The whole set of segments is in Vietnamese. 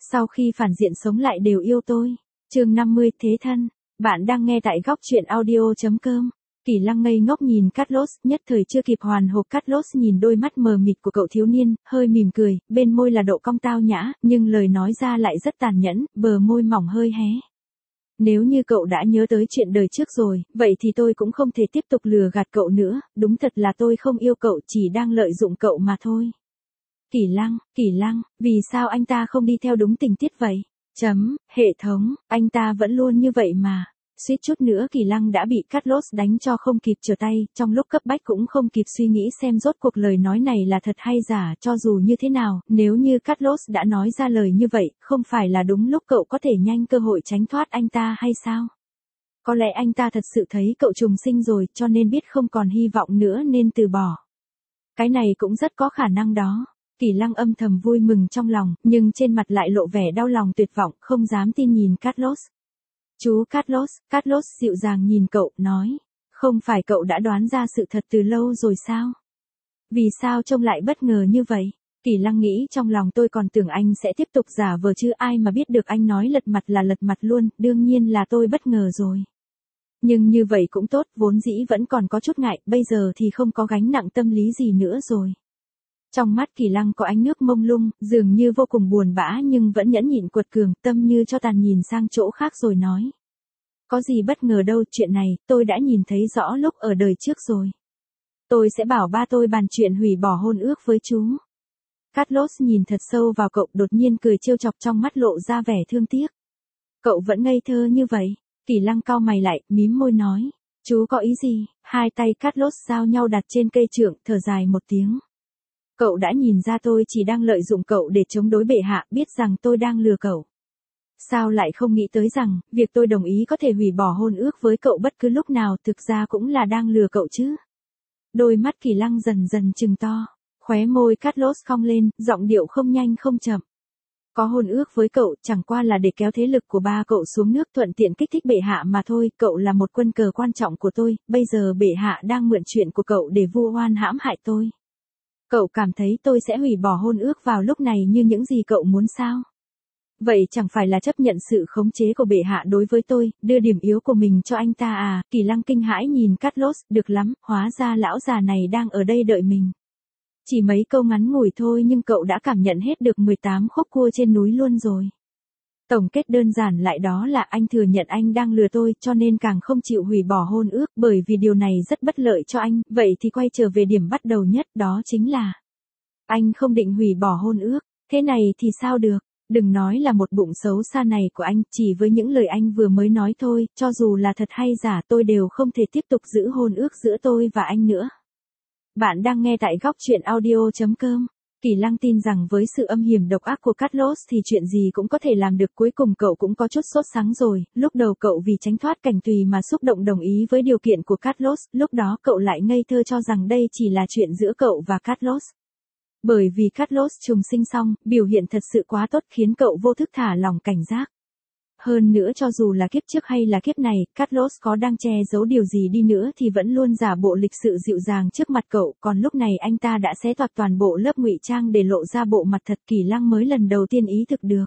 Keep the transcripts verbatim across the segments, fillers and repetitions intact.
Sau khi phản diện sống lại đều yêu tôi. Chương năm mươi Thế thân. Bạn đang nghe tại góc truyện audio chấm com. Kỳ Lăng ngây ngốc nhìn Carlos, nhất thời chưa kịp hoàn hồn. Carlos nhìn đôi mắt mờ mịt của cậu thiếu niên, hơi mỉm cười, bên môi là độ cong tao nhã, nhưng lời nói ra lại rất tàn nhẫn, bờ môi mỏng hơi hé. Nếu như cậu đã nhớ tới chuyện đời trước rồi, vậy thì tôi cũng không thể tiếp tục lừa gạt cậu nữa, đúng thật là tôi không yêu cậu, chỉ đang lợi dụng cậu mà thôi. Kỳ Lăng, Kỳ Lăng, vì sao anh ta không đi theo đúng tình tiết vậy? Chấm, hệ thống, anh ta vẫn luôn như vậy mà. Suýt chút nữa Kỳ Lăng đã bị Carlos đánh cho không kịp trở tay, trong lúc cấp bách cũng không kịp suy nghĩ xem rốt cuộc lời nói này là thật hay giả, cho dù như thế nào, nếu như Carlos đã nói ra lời như vậy, không phải là đúng lúc cậu có thể nhanh cơ hội tránh thoát anh ta hay sao? Có lẽ anh ta thật sự thấy cậu trùng sinh rồi, cho nên biết không còn hy vọng nữa nên từ bỏ. Cái này cũng rất có khả năng đó. Kỳ Lăng âm thầm vui mừng trong lòng, nhưng trên mặt lại lộ vẻ đau lòng tuyệt vọng, không dám tin nhìn Carlos. Chú Carlos, Carlos dịu dàng nhìn cậu, nói, không phải cậu đã đoán ra sự thật từ lâu rồi sao? Vì sao trông lại bất ngờ như vậy? Kỳ Lăng nghĩ trong lòng, tôi còn tưởng anh sẽ tiếp tục giả vờ chứ, ai mà biết được anh nói lật mặt là lật mặt luôn, đương nhiên là tôi bất ngờ rồi. Nhưng như vậy cũng tốt, vốn dĩ vẫn còn có chút ngại, bây giờ thì không có gánh nặng tâm lý gì nữa rồi. Trong mắt Kỳ Lăng có ánh nước mông lung, dường như vô cùng buồn bã nhưng vẫn nhẫn nhịn quật cường, tâm như cho tàn nhìn sang chỗ khác rồi nói. Có gì bất ngờ đâu, chuyện này, tôi đã nhìn thấy rõ lúc ở đời trước rồi. Tôi sẽ bảo ba tôi bàn chuyện hủy bỏ hôn ước với chú. Carlos nhìn thật sâu vào cậu, đột nhiên cười trêu chọc, trong mắt lộ ra vẻ thương tiếc. Cậu vẫn ngây thơ như vậy. Kỳ Lăng cau mày lại, mím môi nói. Chú có ý gì? Hai tay Carlos giao nhau đặt trên cây trượng, thở dài một tiếng. Cậu đã nhìn ra tôi chỉ đang lợi dụng cậu để chống đối bệ hạ, biết rằng tôi đang lừa cậu. Sao lại không nghĩ tới rằng, việc tôi đồng ý có thể hủy bỏ hôn ước với cậu bất cứ lúc nào thực ra cũng là đang lừa cậu chứ? Đôi mắt Kỳ Lăng dần dần trừng to, khóe môi Carlos cong lên, giọng điệu không nhanh không chậm. Có hôn ước với cậu chẳng qua là để kéo thế lực của ba cậu xuống nước, thuận tiện kích thích bệ hạ mà thôi, cậu là một quân cờ quan trọng của tôi, bây giờ bệ hạ đang mượn chuyện của cậu để vu oan hãm hại tôi. Cậu cảm thấy tôi sẽ hủy bỏ hôn ước vào lúc này như những gì cậu muốn sao? Vậy chẳng phải là chấp nhận sự khống chế của bệ hạ đối với tôi, đưa điểm yếu của mình cho anh ta à? Kỳ Lăng kinh hãi nhìn Carlos, được lắm, hóa ra lão già này đang ở đây đợi mình. Chỉ mấy câu ngắn ngủi thôi nhưng cậu đã cảm nhận hết được mười tám khúc cua trên núi luôn rồi. Tổng kết đơn giản lại đó là anh thừa nhận anh đang lừa tôi, cho nên càng không chịu hủy bỏ hôn ước, bởi vì điều này rất bất lợi cho anh. Vậy thì quay trở về điểm bắt đầu nhất, đó chính là anh không định hủy bỏ hôn ước. Thế này thì sao được? Đừng nói là một bụng xấu xa này của anh, chỉ với những lời anh vừa mới nói thôi, cho dù là thật hay giả tôi đều không thể tiếp tục giữ hôn ước giữa tôi và anh nữa. Bạn đang nghe tại góc truyện audio chấm com. Kỳ Lăng tin rằng với sự âm hiểm độc ác của Carlos thì chuyện gì cũng có thể làm được, cuối cùng cậu cũng có chút sốt sắng rồi, lúc đầu cậu vì tránh thoát cảnh tùy mà xúc động đồng ý với điều kiện của Carlos, lúc đó cậu lại ngây thơ cho rằng đây chỉ là chuyện giữa cậu và Carlos. Bởi vì Carlos trùng sinh xong, biểu hiện thật sự quá tốt khiến cậu vô thức thả lỏng cảnh giác. Hơn nữa cho dù là kiếp trước hay là kiếp này, Carlos có đang che giấu điều gì đi nữa thì vẫn luôn giả bộ lịch sự dịu dàng trước mặt cậu, còn lúc này anh ta đã xé toạc toàn bộ lớp ngụy trang để lộ ra bộ mặt thật. Kỳ Lăng mới lần đầu tiên ý thức được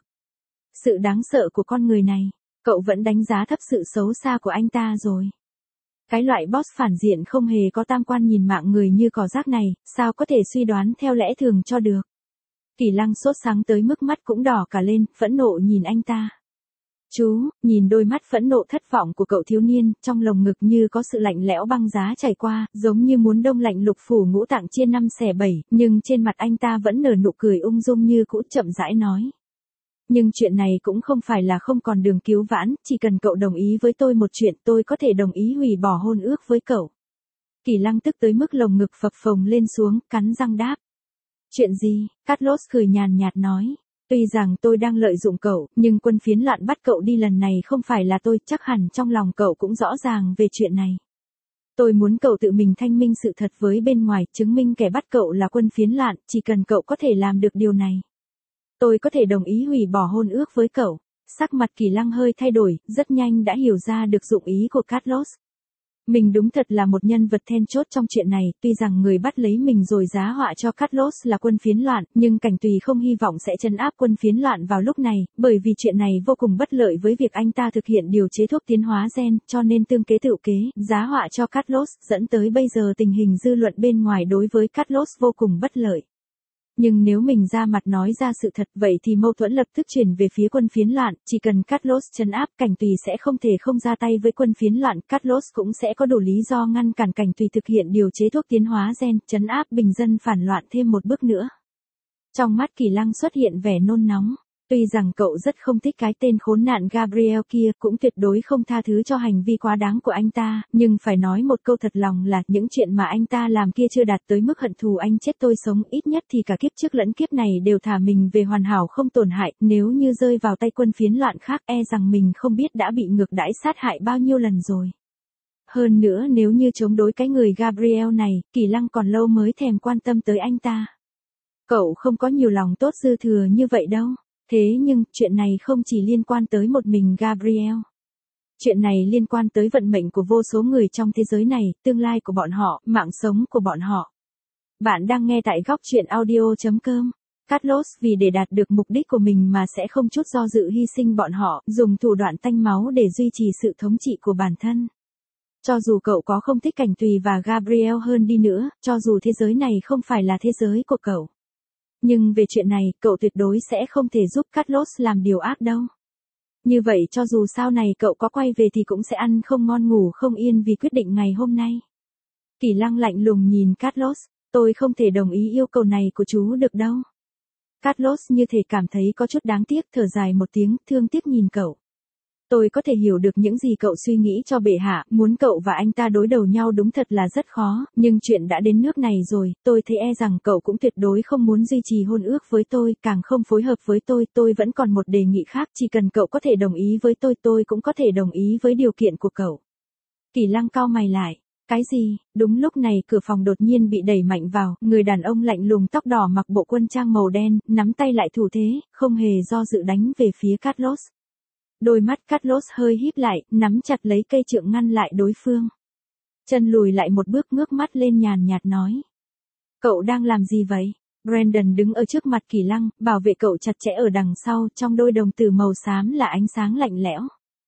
sự đáng sợ của con người này, cậu vẫn đánh giá thấp sự xấu xa của anh ta rồi. Cái loại boss phản diện không hề có tam quan nhìn mạng người như cỏ rác này, sao có thể suy đoán theo lẽ thường cho được. Kỳ Lăng sốt sáng tới mức mắt cũng đỏ cả lên, phẫn nộ nhìn anh ta. Chú, nhìn đôi mắt phẫn nộ thất vọng của cậu thiếu niên, trong lồng ngực như có sự lạnh lẽo băng giá chảy qua, giống như muốn đông lạnh lục phủ ngũ tạng chia năm xẻ bảy, nhưng trên mặt anh ta vẫn nở nụ cười ung dung như cũ, chậm rãi nói. Nhưng chuyện này cũng không phải là không còn đường cứu vãn, chỉ cần cậu đồng ý với tôi một chuyện, tôi có thể đồng ý hủy bỏ hôn ước với cậu. Kỳ Lăng tức tới mức lồng ngực phập phồng lên xuống, cắn răng đáp. Chuyện gì? Carlos cười nhàn nhạt nói. Tuy rằng tôi đang lợi dụng cậu, nhưng quân phiến loạn bắt cậu đi lần này không phải là tôi, chắc hẳn trong lòng cậu cũng rõ ràng về chuyện này. Tôi muốn cậu tự mình thanh minh sự thật với bên ngoài, chứng minh kẻ bắt cậu là quân phiến loạn, chỉ cần cậu có thể làm được điều này. Tôi có thể đồng ý hủy bỏ hôn ước với cậu. Sắc mặt Kỳ Lăng hơi thay đổi, rất nhanh đã hiểu ra được dụng ý của Carlos. Mình đúng thật là một nhân vật then chốt trong chuyện này, tuy rằng người bắt lấy mình rồi giá họa cho Carlos là quân phiến loạn, nhưng Cảnh Tùy không hy vọng sẽ trấn áp quân phiến loạn vào lúc này, bởi vì chuyện này vô cùng bất lợi với việc anh ta thực hiện điều chế thuốc tiến hóa gen, cho nên tương kế tự kế, giá họa cho Carlos, dẫn tới bây giờ tình hình dư luận bên ngoài đối với Carlos vô cùng bất lợi. Nhưng nếu mình ra mặt nói ra sự thật vậy thì mâu thuẫn lập tức chuyển về phía quân phiến loạn, chỉ cần Carlos trấn áp Cảnh Tùy sẽ không thể không ra tay với quân phiến loạn, Carlos cũng sẽ có đủ lý do ngăn cản Cảnh Tùy thực hiện điều chế thuốc tiến hóa gen, trấn áp bình dân phản loạn thêm một bước nữa. Trong mắt Kỳ Lăng xuất hiện vẻ nôn nóng. Tuy rằng cậu rất không thích cái tên khốn nạn Gabriel kia, cũng tuyệt đối không tha thứ cho hành vi quá đáng của anh ta, nhưng phải nói một câu thật lòng là những chuyện mà anh ta làm kia chưa đạt tới mức hận thù anh chết tôi sống, ít nhất thì cả kiếp trước lẫn kiếp này đều thả mình về hoàn hảo không tổn hại, nếu như rơi vào tay quân phiến loạn khác e rằng mình không biết đã bị ngược đãi sát hại bao nhiêu lần rồi. Hơn nữa nếu như chống đối cái người Gabriel này, Kỳ Lăng còn lâu mới thèm quan tâm tới anh ta. Cậu không có nhiều lòng tốt dư thừa như vậy đâu. Thế nhưng, chuyện này không chỉ liên quan tới một mình Gabriel. Chuyện này liên quan tới vận mệnh của vô số người trong thế giới này, tương lai của bọn họ, mạng sống của bọn họ. Bạn đang nghe tại góc chuyện audio chấm com. Carlos vì để đạt được mục đích của mình mà sẽ không chút do dự hy sinh bọn họ, dùng thủ đoạn tanh máu để duy trì sự thống trị của bản thân. Cho dù cậu có không thích Cảnh Tùy và Gabriel hơn đi nữa, cho dù thế giới này không phải là thế giới của cậu. Nhưng về chuyện này, cậu tuyệt đối sẽ không thể giúp Carlos làm điều ác đâu. Như vậy cho dù sau này cậu có quay về thì cũng sẽ ăn không ngon ngủ không yên vì quyết định ngày hôm nay. Kỳ Lăng lạnh lùng nhìn Carlos, tôi không thể đồng ý yêu cầu này của chú được đâu. Carlos như thể cảm thấy có chút đáng tiếc, thở dài một tiếng, thương tiếc nhìn cậu. Tôi có thể hiểu được những gì cậu suy nghĩ cho bệ hạ, muốn cậu và anh ta đối đầu nhau đúng thật là rất khó, nhưng chuyện đã đến nước này rồi, tôi thấy e rằng cậu cũng tuyệt đối không muốn duy trì hôn ước với tôi, càng không phối hợp với tôi, tôi vẫn còn một đề nghị khác, chỉ cần cậu có thể đồng ý với tôi, tôi cũng có thể đồng ý với điều kiện của cậu. Kỳ Lăng cau mày lại. Cái gì? Đúng lúc này cửa phòng đột nhiên bị đẩy mạnh vào, người đàn ông lạnh lùng tóc đỏ mặc bộ quân trang màu đen, nắm tay lại thủ thế, không hề do dự đánh về phía Carlos. Đôi mắt Carlos hơi híp lại, nắm chặt lấy cây trượng ngăn lại đối phương. Chân lùi lại một bước ngước mắt lên nhàn nhạt nói. Cậu đang làm gì vậy? Brandon đứng ở trước mặt Kỳ Lăng, bảo vệ cậu chặt chẽ ở đằng sau, trong đôi đồng tử màu xám là ánh sáng lạnh lẽo.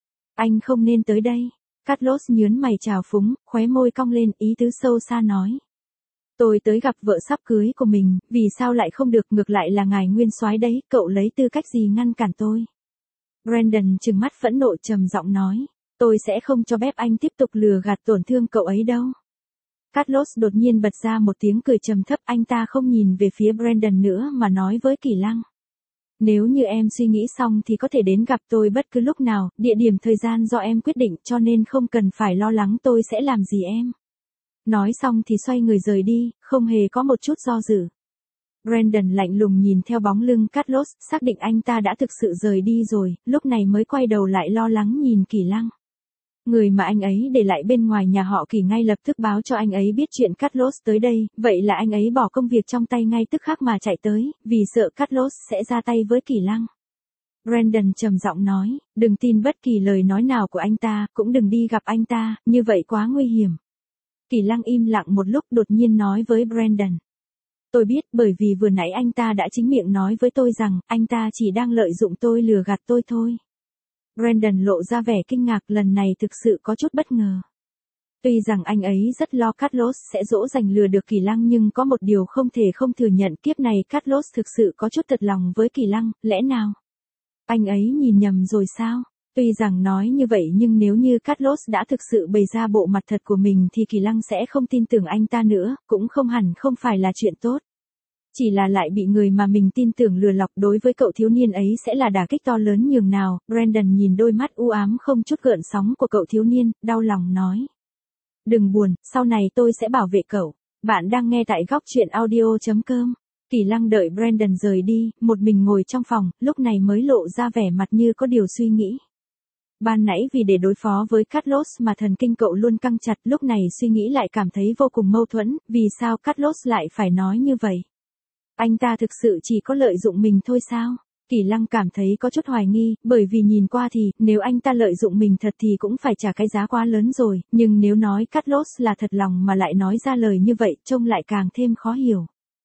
Anh không nên tới đây. Carlos nhướng mày trào phúng, khóe môi cong lên, ý tứ sâu xa nói. Tôi tới gặp vợ sắp cưới của mình, vì sao lại không được, ngược lại là ngài nguyên soái đấy, cậu lấy tư cách gì ngăn cản tôi? Brandon trừng mắt phẫn nộ trầm giọng nói, tôi sẽ không cho phép anh tiếp tục lừa gạt tổn thương cậu ấy đâu. Carlos đột nhiên bật ra một tiếng cười trầm thấp, anh ta không nhìn về phía Brandon nữa mà nói với Kỳ Lăng. Nếu như em suy nghĩ xong thì có thể đến gặp tôi bất cứ lúc nào, địa điểm thời gian do em quyết định cho nên không cần phải lo lắng tôi sẽ làm gì em. Nói xong thì xoay người rời đi, không hề có một chút do dự. Brandon lạnh lùng nhìn theo bóng lưng Carlos, xác định anh ta đã thực sự rời đi rồi, lúc này mới quay đầu lại lo lắng nhìn Kỳ Lăng. Người mà anh ấy để lại bên ngoài nhà họ Kỳ ngay lập tức báo cho anh ấy biết chuyện Carlos tới đây, vậy là anh ấy bỏ công việc trong tay ngay tức khắc mà chạy tới, vì sợ Carlos sẽ ra tay với Kỳ Lăng. Brandon trầm giọng nói, đừng tin bất kỳ lời nói nào của anh ta, cũng đừng đi gặp anh ta, như vậy quá nguy hiểm. Kỳ Lăng im lặng một lúc đột nhiên nói với Brandon. Tôi biết bởi vì vừa nãy anh ta đã chính miệng nói với tôi rằng, anh ta chỉ đang lợi dụng tôi lừa gạt tôi thôi. Brandon lộ ra vẻ kinh ngạc, lần này thực sự có chút bất ngờ. Tuy rằng anh ấy rất lo Carlos sẽ dỗ dành lừa được Kỳ Lăng nhưng có một điều không thể không thừa nhận, kiếp này Carlos thực sự có chút thật lòng với Kỳ Lăng, lẽ nào? Anh ấy nhìn nhầm rồi sao? Tuy rằng nói như vậy nhưng nếu như Carlos đã thực sự bày ra bộ mặt thật của mình thì Kỳ Lăng sẽ không tin tưởng anh ta nữa, cũng không hẳn không phải là chuyện tốt. Chỉ là lại bị người mà mình tin tưởng lừa lọc, đối với cậu thiếu niên ấy sẽ là đả kích to lớn nhường nào. Brandon nhìn đôi mắt u ám không chút gợn sóng của cậu thiếu niên, đau lòng nói. Đừng buồn, sau này tôi sẽ bảo vệ cậu. Bạn đang nghe tại góc chuyện audio chấm com. Kỳ Lăng đợi Brandon rời đi, một mình ngồi trong phòng, lúc này mới lộ ra vẻ mặt như có điều suy nghĩ. Ban nãy vì để đối phó với Carlos mà thần kinh cậu luôn căng chặt, lúc này suy nghĩ lại cảm thấy vô cùng mâu thuẫn, vì sao Carlos lại phải nói như vậy? Anh ta thực sự chỉ có lợi dụng mình thôi sao? Kỳ Lăng cảm thấy có chút hoài nghi, bởi vì nhìn qua thì, nếu anh ta lợi dụng mình thật thì cũng phải trả cái giá quá lớn rồi, nhưng nếu nói Carlos là thật lòng mà lại nói ra lời như vậy, trông lại càng thêm khó hiểu.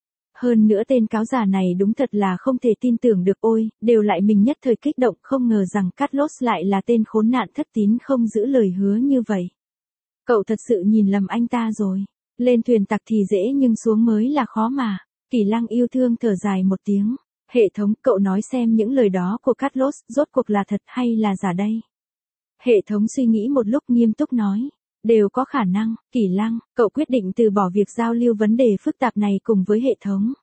Hơn nữa tên cáo già này đúng thật là không thể tin tưởng được, ôi, đều lại mình nhất thời kích động, không ngờ rằng Carlos lại là tên khốn nạn thất tín không giữ lời hứa như vậy. Cậu thật sự nhìn lầm anh ta rồi. Lên thuyền tặc thì dễ nhưng xuống mới là khó mà. Kỳ Lăng yêu thương thở dài một tiếng. Hệ thống, cậu nói xem những lời đó của Carlos, rốt cuộc là thật hay là giả đây? Hệ thống suy nghĩ một lúc nghiêm túc nói. Đều có khả năng. Kỳ Lăng, cậu quyết định từ bỏ việc giao lưu vấn đề phức tạp này cùng với hệ thống.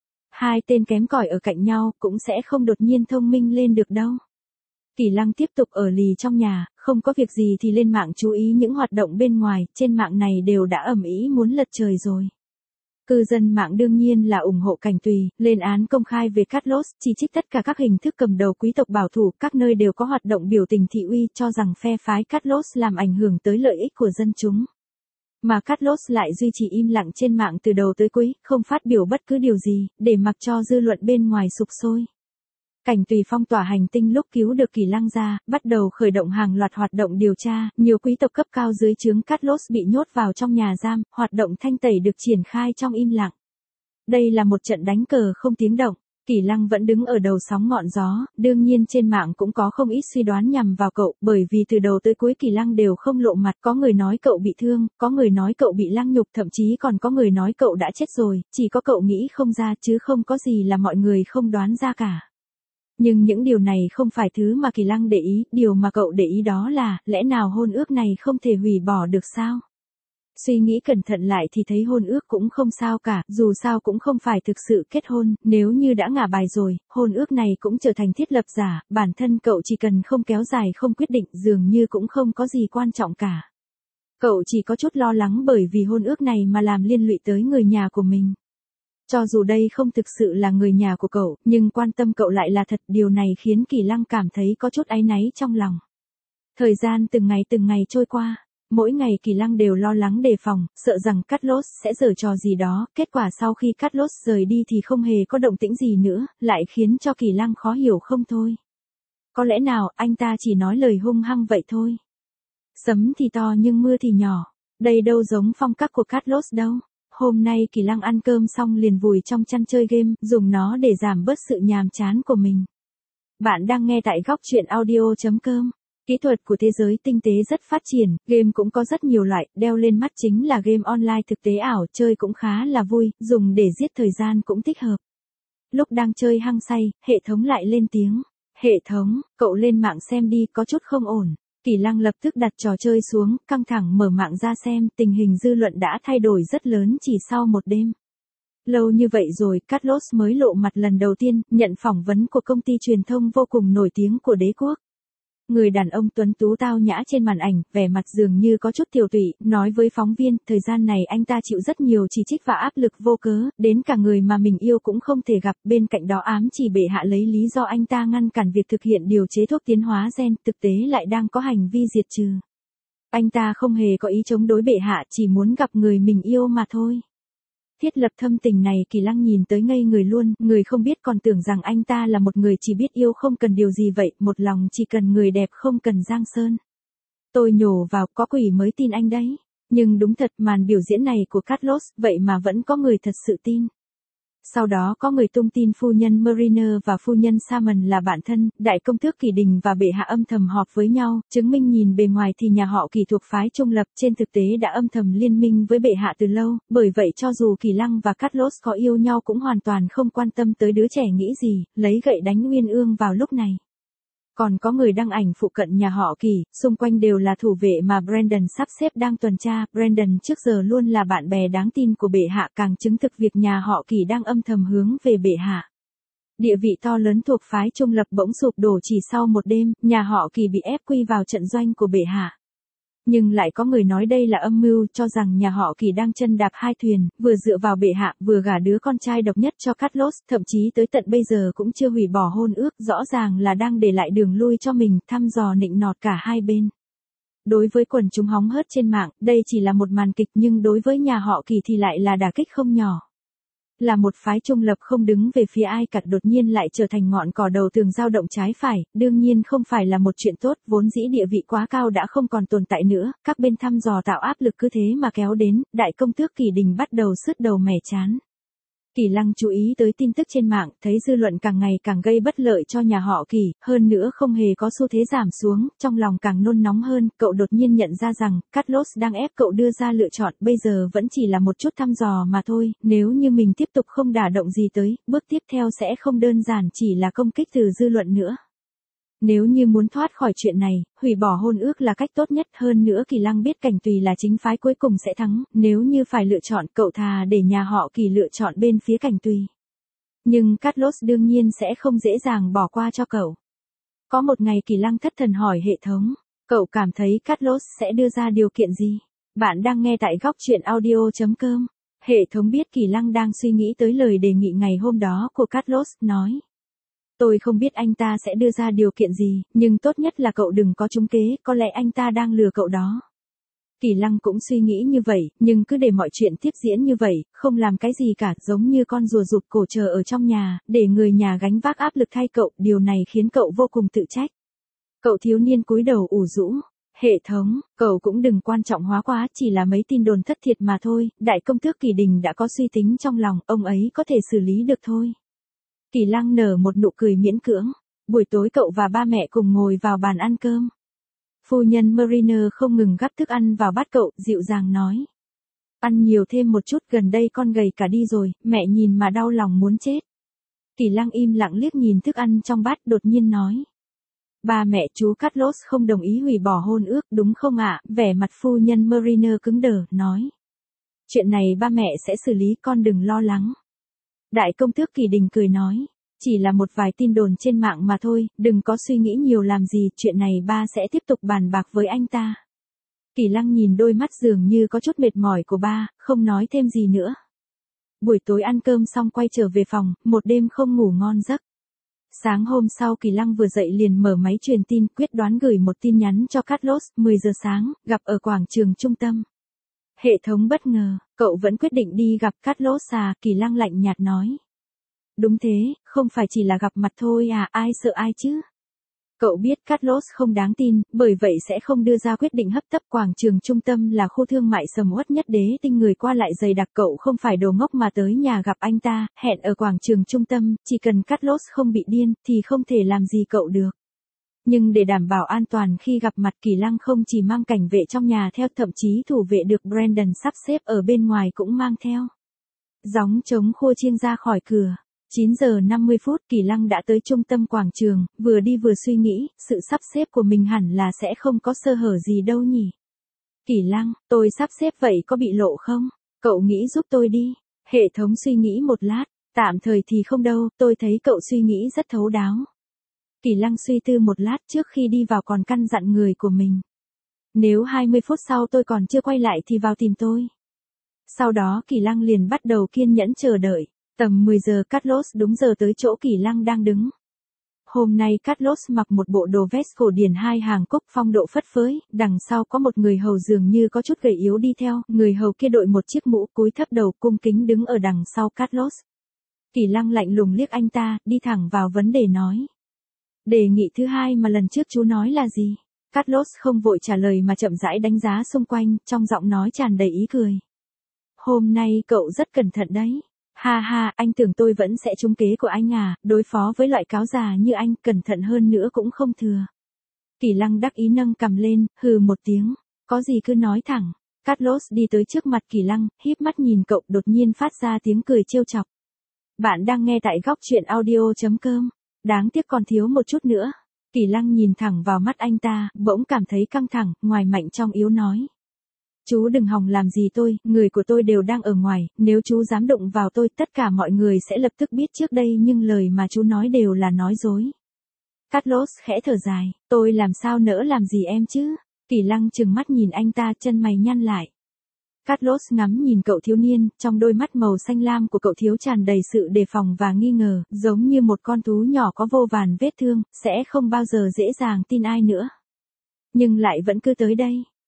Hai tên kém cỏi ở cạnh nhau cũng sẽ không đột nhiên thông minh lên được đâu. Kỳ Lăng tiếp tục ở lì trong nhà, không có việc gì thì lên mạng chú ý những hoạt động bên ngoài, trên mạng này đều đã ầm ĩ muốn lật trời rồi. Cư dân mạng đương nhiên là ủng hộ Cảnh Tùy, lên án công khai về Carlos, chỉ trích tất cả các hình thức cầm đầu quý tộc bảo thủ, các nơi đều có hoạt động biểu tình thị uy, cho rằng phe phái Carlos làm ảnh hưởng tới lợi ích của dân chúng. Mà Carlos lại duy trì im lặng trên mạng từ đầu tới cuối, không phát biểu bất cứ điều gì, để mặc cho dư luận bên ngoài sục sôi. Cảnh Tùy phong tỏa hành tinh lúc cứu được Kỳ Lăng ra, bắt đầu khởi động hàng loạt hoạt động điều tra, nhiều quý tộc cấp cao dưới trướng Carlos bị nhốt vào trong nhà giam, hoạt động thanh tẩy được triển khai trong im lặng. Đây là một trận đánh cờ không tiếng động, Kỳ Lăng vẫn đứng ở đầu sóng ngọn gió, đương nhiên trên mạng cũng có không ít suy đoán nhằm vào cậu, bởi vì từ đầu tới cuối Kỳ Lăng đều không lộ mặt, có người nói cậu bị thương, có người nói cậu bị lăng nhục, thậm chí còn có người nói cậu đã chết rồi, chỉ có cậu nghĩ không ra chứ không có gì là mọi người không đoán ra cả. Nhưng những điều này không phải thứ mà Kỳ Lăng để ý, điều mà cậu để ý đó là, lẽ nào hôn ước này không thể hủy bỏ được sao? Suy nghĩ cẩn thận lại thì thấy hôn ước cũng không sao cả, dù sao cũng không phải thực sự kết hôn, nếu như đã ngả bài rồi, hôn ước này cũng trở thành thiết lập giả, bản thân cậu chỉ cần không kéo dài không quyết định dường như cũng không có gì quan trọng cả. Cậu chỉ có chút lo lắng bởi vì hôn ước này mà làm liên lụy tới người nhà của mình. Cho dù đây không thực sự là người nhà của cậu, nhưng quan tâm cậu lại là thật, điều này khiến Kỳ Lăng cảm thấy có chút áy náy trong lòng. Thời gian từng ngày từng ngày trôi qua, mỗi ngày Kỳ Lăng đều lo lắng đề phòng, sợ rằng Carlos sẽ giở trò gì đó, kết quả sau khi Carlos rời đi thì không hề có động tĩnh gì nữa, lại khiến cho Kỳ Lăng khó hiểu không thôi. Có lẽ nào anh ta chỉ nói lời hung hăng vậy thôi. Sấm thì to nhưng mưa thì nhỏ, đây đâu giống phong cách của Carlos đâu. Hôm nay Kỳ Lăng ăn cơm xong liền vùi trong chăn chơi game, dùng nó để giảm bớt sự nhàm chán của mình. Bạn đang nghe tại góc truyện audio chấm com. Kỹ thuật của thế giới tinh tế rất phát triển, game cũng có rất nhiều loại, đeo lên mắt chính là game online thực tế ảo, chơi cũng khá là vui, dùng để giết thời gian cũng thích hợp. Lúc đang chơi hăng say, hệ thống lại lên tiếng. Hệ thống, cậu lên mạng xem đi, có chút không ổn. Kỳ Lăng lập tức đặt trò chơi xuống, căng thẳng mở mạng ra xem, tình hình dư luận đã thay đổi rất lớn chỉ sau một đêm. Lâu như vậy rồi, Carlos mới lộ mặt lần đầu tiên, nhận phỏng vấn của công ty truyền thông vô cùng nổi tiếng của đế quốc. Người đàn ông tuấn tú tao nhã trên màn ảnh, vẻ mặt dường như có chút tiều tụy, nói với phóng viên, thời gian này anh ta chịu rất nhiều chỉ trích và áp lực vô cớ, đến cả người mà mình yêu cũng không thể gặp, bên cạnh đó ám chỉ bệ hạ lấy lý do anh ta ngăn cản việc thực hiện điều chế thuốc tiến hóa gen, thực tế lại đang có hành vi diệt trừ. Anh ta không hề có ý chống đối bệ hạ, chỉ muốn gặp người mình yêu mà thôi. Thiết lập thâm tình này Kỳ Lăng nhìn tới ngây người luôn, người không biết còn tưởng rằng anh ta là một người chỉ biết yêu không cần điều gì vậy, một lòng chỉ cần người đẹp không cần giang sơn. Tôi nhổ vào, có quỷ mới tin anh đấy. Nhưng đúng thật, màn biểu diễn này của Carlos, vậy mà vẫn có người thật sự tin. Sau đó có người tung tin phu nhân Mariner và phu nhân Salmon là bạn thân, đại công tước Kỳ Đình và bệ hạ âm thầm họp với nhau, chứng minh nhìn bề ngoài thì nhà họ Kỳ thuộc phái trung lập, trên thực tế đã âm thầm liên minh với bệ hạ từ lâu, bởi vậy cho dù Kỳ Lăng và Carlos có yêu nhau cũng hoàn toàn không quan tâm tới đứa trẻ nghĩ gì, lấy gậy đánh Uyên Ương vào lúc này. Còn có người đăng ảnh phụ cận nhà họ Kỳ, xung quanh đều là thủ vệ mà Brandon sắp xếp đang tuần tra, Brandon trước giờ luôn là bạn bè đáng tin của bệ hạ, càng chứng thực việc nhà họ Kỳ đang âm thầm hướng về bệ hạ. Địa vị to lớn thuộc phái trung lập bỗng sụp đổ chỉ sau một đêm, nhà họ Kỳ bị ép quy vào trận doanh của bệ hạ. Nhưng lại có người nói đây là âm mưu, cho rằng nhà họ Kỳ đang chân đạp hai thuyền, vừa dựa vào bệ hạ, vừa gả đứa con trai độc nhất cho Carlos, thậm chí tới tận bây giờ cũng chưa hủy bỏ hôn ước, rõ ràng là đang để lại đường lui cho mình, thăm dò nịnh nọt cả hai bên. Đối với quần chúng hóng hớt trên mạng, đây chỉ là một màn kịch, nhưng đối với nhà họ Kỳ thì lại là đả kích không nhỏ. Là một phái trung lập không đứng về phía ai cả đột nhiên lại trở thành ngọn cỏ đầu tường dao động trái phải, đương nhiên không phải là một chuyện tốt, vốn dĩ địa vị quá cao đã không còn tồn tại nữa, các bên thăm dò tạo áp lực cứ thế mà kéo đến, đại công tước Kỳ Đình bắt đầu sứt đầu mẻ chán. Kỳ Lăng chú ý tới tin tức trên mạng, thấy dư luận càng ngày càng gây bất lợi cho nhà họ Kỳ, hơn nữa không hề có xu thế giảm xuống, trong lòng càng nôn nóng hơn, cậu đột nhiên nhận ra rằng, Carlos đang ép cậu đưa ra lựa chọn, bây giờ vẫn chỉ là một chút thăm dò mà thôi, nếu như mình tiếp tục không đả động gì tới, bước tiếp theo sẽ không đơn giản chỉ là công kích từ dư luận nữa. Nếu như muốn thoát khỏi chuyện này, hủy bỏ hôn ước là cách tốt nhất, hơn nữa Kỳ Lăng biết Cảnh Tùy là chính phái cuối cùng sẽ thắng, nếu như phải lựa chọn cậu thà để nhà họ Kỳ lựa chọn bên phía Cảnh Tùy. Nhưng Carlos đương nhiên sẽ không dễ dàng bỏ qua cho cậu. Có một ngày Kỳ Lăng thất thần hỏi hệ thống, cậu cảm thấy Carlos sẽ đưa ra điều kiện gì? Bạn đang nghe tại góc truyện audio chấm com. Hệ thống biết Kỳ Lăng đang suy nghĩ tới lời đề nghị ngày hôm đó của Carlos, nói. Tôi không biết anh ta sẽ đưa ra điều kiện gì, nhưng tốt nhất là cậu đừng có trúng kế, có lẽ anh ta đang lừa cậu đó. Kỳ Lăng cũng suy nghĩ như vậy, nhưng cứ để mọi chuyện tiếp diễn như vậy, không làm cái gì cả, giống như con rùa rụt cổ chờ ở trong nhà, để người nhà gánh vác áp lực thay cậu, điều này khiến cậu vô cùng tự trách. Cậu thiếu niên cúi đầu ủ rũ. Hệ thống, cậu cũng đừng quan trọng hóa quá, chỉ là mấy tin đồn thất thiệt mà thôi, đại công tước Kỳ Đình đã có suy tính trong lòng, ông ấy có thể xử lý được thôi. Kỳ Lăng nở một nụ cười miễn cưỡng. Buổi tối cậu và ba mẹ cùng ngồi vào bàn ăn cơm. Phu nhân Mariner không ngừng gắp thức ăn vào bát cậu, dịu dàng nói. Ăn nhiều thêm một chút, gần đây con gầy cả đi rồi, mẹ nhìn mà đau lòng muốn chết. Kỳ Lăng im lặng liếc nhìn thức ăn trong bát, đột nhiên nói. Ba mẹ, chú Carlos không đồng ý hủy bỏ hôn ước đúng không ạ? Vẻ mặt phu nhân Mariner cứng đờ, nói. Chuyện này ba mẹ sẽ xử lý, con đừng lo lắng. Đại công tước Kỳ Đình cười nói, chỉ là một vài tin đồn trên mạng mà thôi, đừng có suy nghĩ nhiều làm gì, chuyện này ba sẽ tiếp tục bàn bạc với anh ta. Kỳ Lăng nhìn đôi mắt dường như có chút mệt mỏi của ba, không nói thêm gì nữa. Buổi tối ăn cơm xong quay trở về phòng, một đêm không ngủ ngon giấc. Sáng hôm sau Kỳ Lăng vừa dậy liền mở máy truyền tin, quyết đoán gửi một tin nhắn cho Carlos, mười giờ sáng, gặp ở quảng trường trung tâm. Hệ thống bất ngờ, cậu vẫn quyết định đi gặp Carlos à? Kỳ Lăng lạnh nhạt nói. Đúng thế, không phải chỉ là gặp mặt thôi à, ai sợ ai chứ? Cậu biết Carlos không đáng tin, bởi vậy sẽ không đưa ra quyết định hấp tấp. Quảng trường trung tâm là khu thương mại sầm uất nhất đế tinh, người qua lại dày đặc, cậu không phải đồ ngốc mà tới nhà gặp anh ta, hẹn ở quảng trường trung tâm, chỉ cần Carlos không bị điên, thì không thể làm gì cậu được. Nhưng để đảm bảo an toàn khi gặp mặt, Kỳ Lăng không chỉ mang cảnh vệ trong nhà theo, thậm chí thủ vệ được Brandon sắp xếp ở bên ngoài cũng mang theo. Gióng trống khua chiêng ra khỏi cửa. chín giờ năm mươi phút Kỳ Lăng đã tới trung tâm quảng trường, vừa đi vừa suy nghĩ, sự sắp xếp của mình hẳn là sẽ không có sơ hở gì đâu nhỉ. Kỳ Lăng, tôi sắp xếp vậy có bị lộ không? Cậu nghĩ giúp tôi đi. Hệ thống suy nghĩ một lát, tạm thời thì không đâu, tôi thấy cậu suy nghĩ rất thấu đáo. Kỳ Lăng suy tư một lát trước khi đi vào còn căn dặn người của mình. Nếu hai mươi phút sau tôi còn chưa quay lại thì vào tìm tôi. Sau đó Kỳ Lăng liền bắt đầu kiên nhẫn chờ đợi. Tầm mười giờ Carlos đúng giờ tới chỗ Kỳ Lăng đang đứng. Hôm nay Carlos mặc một bộ đồ vest cổ điển hai hàng cúc, phong độ phất phới, đằng sau có một người hầu dường như có chút gầy yếu đi theo, người hầu kia đội một chiếc mũ, cúi thấp đầu, cung kính đứng ở đằng sau Carlos. Kỳ Lăng lạnh lùng liếc anh ta, đi thẳng vào vấn đề nói. Đề nghị thứ hai mà lần trước chú nói là gì? Carlos không vội trả lời mà chậm rãi đánh giá xung quanh, trong giọng nói tràn đầy ý cười. Hôm nay cậu rất cẩn thận đấy. Ha ha, anh tưởng tôi vẫn sẽ trúng kế của anh à, đối phó với loại cáo già như anh, cẩn thận hơn nữa cũng không thừa. Kỳ Lăng đắc ý nâng cằm lên, hừ một tiếng, có gì cứ nói thẳng. Carlos đi tới trước mặt Kỳ Lăng, híp mắt nhìn cậu, đột nhiên phát ra tiếng cười trêu chọc. Bạn đang nghe tại góc truyện audio chấm com. Đáng tiếc còn thiếu một chút nữa. Kỳ Lăng nhìn thẳng vào mắt anh ta, bỗng cảm thấy căng thẳng, ngoài mạnh trong yếu nói. Chú đừng hòng làm gì tôi, người của tôi đều đang ở ngoài, nếu chú dám đụng vào tôi, tất cả mọi người sẽ lập tức biết trước đây, nhưng lời mà chú nói đều là nói dối. Carlos khẽ thở dài, tôi làm sao nỡ làm gì em chứ? Kỳ Lăng trừng mắt nhìn anh ta, chân mày nhăn lại. Carlos ngắm nhìn cậu thiếu niên, trong đôi mắt màu xanh lam của cậu thiếu tràn đầy sự đề phòng và nghi ngờ, giống như một con thú nhỏ có vô vàn vết thương, sẽ không bao giờ dễ dàng tin ai nữa. Nhưng lại vẫn cứ tới đây.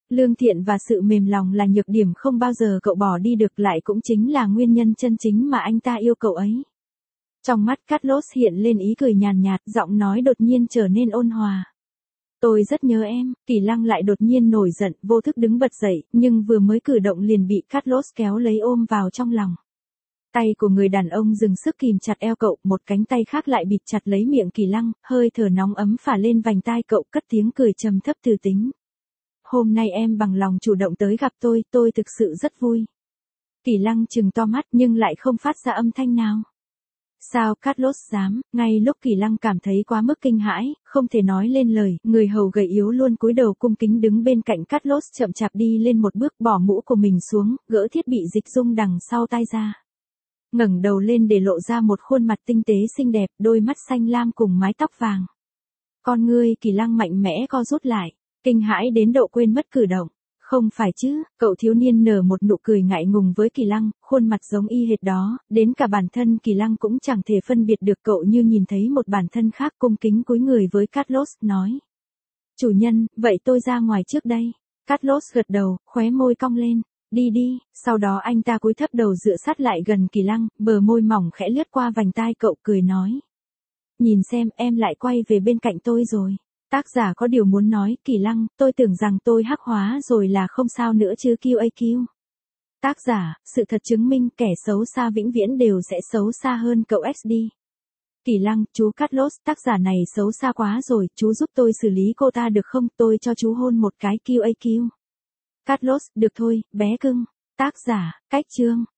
Lương thiện và sự mềm lòng là nhược điểm không bao giờ cậu bỏ đi được, lại cũng chính là nguyên nhân chân chính mà anh ta yêu cậu ấy. Trong mắt Carlos hiện lên ý cười nhàn nhạt, giọng nói đột nhiên trở nên ôn hòa. Tôi rất nhớ em. Kỳ Lăng lại đột nhiên nổi giận, vô thức đứng bật dậy, nhưng vừa mới cử động liền bị Carlos kéo lấy ôm vào trong lòng. Tay của người đàn ông dừng sức kìm chặt eo cậu, một cánh tay khác lại bịt chặt lấy miệng Kỳ Lăng, hơi thở nóng ấm phả lên vành tai cậu, cất tiếng cười trầm thấp từ tính. Hôm nay em bằng lòng chủ động tới gặp tôi, tôi thực sự rất vui. Kỳ Lăng trừng to mắt nhưng lại không phát ra âm thanh nào. Sao Carlos dám? Ngay lúc Kỳ Lăng cảm thấy quá mức kinh hãi, không thể nói lên lời, người hầu gầy yếu luôn cúi đầu cung kính đứng bên cạnh Carlos chậm chạp đi lên một bước, bỏ mũ của mình xuống, gỡ thiết bị dịch dung đằng sau tai ra. Ngẩng đầu lên để lộ ra một khuôn mặt tinh tế xinh đẹp, đôi mắt xanh lam cùng mái tóc vàng. Con ngươi Kỳ Lăng mạnh mẽ co rút lại, kinh hãi đến độ quên mất cử động. Không phải chứ, cậu thiếu niên nở một nụ cười ngại ngùng với Kỳ Lăng, khuôn mặt giống y hệt đó, đến cả bản thân Kỳ Lăng cũng chẳng thể phân biệt được, cậu như nhìn thấy một bản thân khác, cung kính cúi người với Carlos, nói. Chủ nhân, vậy tôi ra ngoài trước đây. Carlos gật đầu, khóe môi cong lên. Đi đi, sau đó anh ta cúi thấp đầu dựa sát lại gần Kỳ Lăng, bờ môi mỏng khẽ lướt qua vành tai cậu, cười nói. Nhìn xem, em lại quay về bên cạnh tôi rồi. Tác giả có điều muốn nói, Kỳ Lăng, tôi tưởng rằng tôi hắc hóa rồi là không sao nữa chứ quy a quy. Tác giả, sự thật chứng minh kẻ xấu xa vĩnh viễn đều sẽ xấu xa hơn cậu ích đi. Kỳ Lăng, chú Carlos, tác giả này xấu xa quá rồi, chú giúp tôi xử lý cô ta được không, tôi cho chú hôn một cái quy a quy. Carlos, được thôi, bé cưng. Tác giả, cách chương.